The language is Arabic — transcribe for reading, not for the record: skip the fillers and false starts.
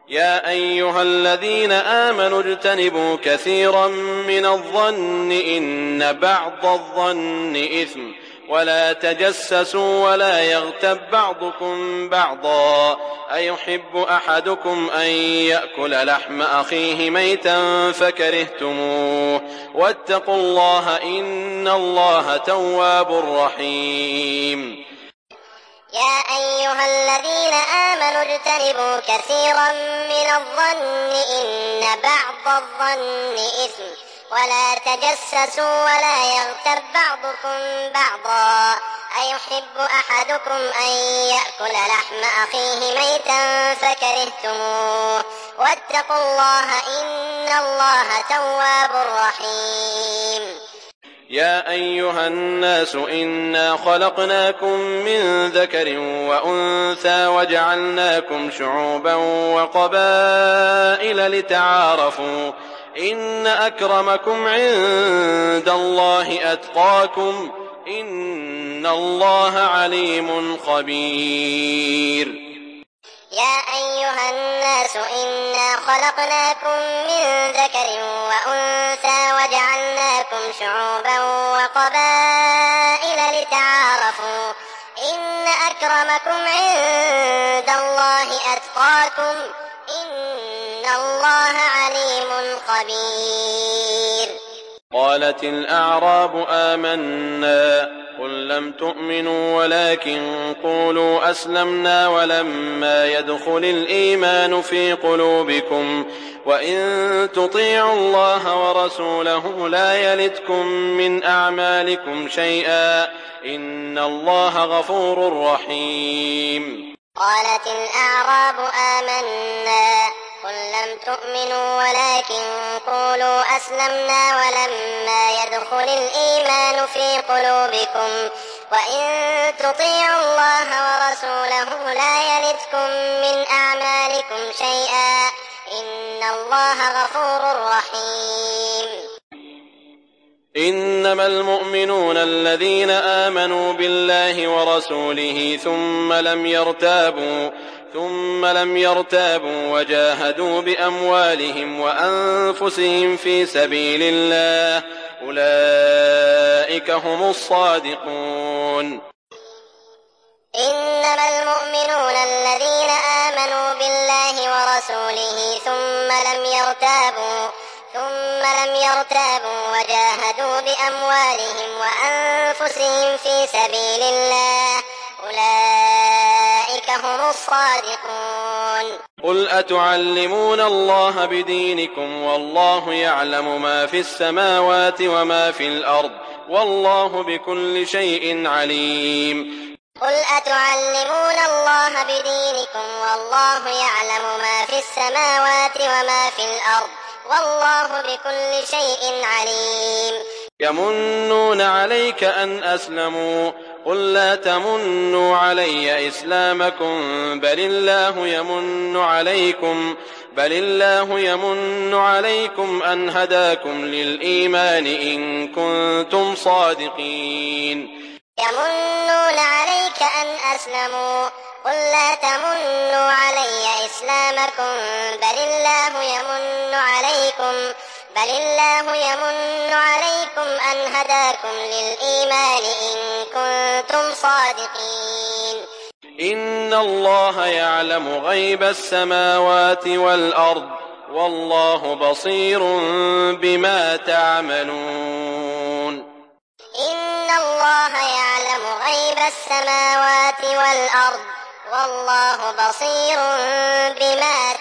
يا أيها الذين آمنوا اجتنبوا كثيرا من الظن إن بعض الظن إثم ولا تجسسوا ولا يغتب بعضكم بعضا أيحب أحدكم أن يأكل لحم أخيه ميتا فكرهتموه واتقوا الله إن الله تواب رحيم. يا أيها الذين آمنوا اجتنبوا كثيرا من الظن إن بعض الظن إثم ولا تجسسوا ولا يغتب بعضكم بعضا أيحب أحدكم أن يأكل لحم أخيه ميتا فكرهتموه واتقوا الله إن الله تواب رحيم. يا أيها الناس إنا خلقناكم من ذكر وأنثى وجعلناكم شعوبا وقبائل لتعارفوا إن أكرمكم عند الله أتقاكم إن الله عليم خبير. يا أيها الناس إنا خلقناكم من ذكر وأنثى وجعلناكم شعوبا وقبائل لتعارفوا إن أكرمكم عند الله أتقاكم إن الله عليم خبير. قالت الأعراب آمنا قل لم تؤمنوا ولكن قولوا أسلمنا ولما يدخل الإيمان في قلوبكم وإن تطيعوا الله ورسوله لا يلتكم من أعمالكم شيئا إن الله غفور رحيم. قالت الأعراب آمنا قل لم تؤمنوا ولكن قولوا أسلمنا ولما يدخل الإيمان في قلوبكم وإن تطيعوا الله ورسوله لا يلتكم من أعمالكم شيئا إن الله غفور رحيم. إنما المؤمنون الذين آمنوا بالله ورسوله ثم لم يرتابوا وجاهدوا بأموالهم وأنفسهم في سبيل الله أولئك هم الصادقون. إنما المؤمنون الذين آمنوا بالله ورسوله ثم لم يرتابوا وجاهدوا بأموالهم وأنفسهم في سبيل الله أولئك هم الصادقون. قل أتعلمون الله بدينكم والله يعلم ما في السماوات وما في الأرض والله بكل شيء عليم. قل أتعلمون الله بدينكم والله يعلم ما في السماوات وما في الأرض والله بكل شيء عليم. يمنون عليك أن أسلموا قل لا تمنوا علي إسلامكم بل الله يمن عليكم أن هداكم للإيمان إن كنتم صادقين. يمنون عليك أن أسلموا قل لا تمنوا علي إسلامكم بل الله يمن عليكم أن هداكم للإيمان إن كنتم صادقين. إن الله يعلم غيب السماوات والأرض والله بصير بما تعملون. إن الله يعلم غيب السماوات والأرض والله بصير بما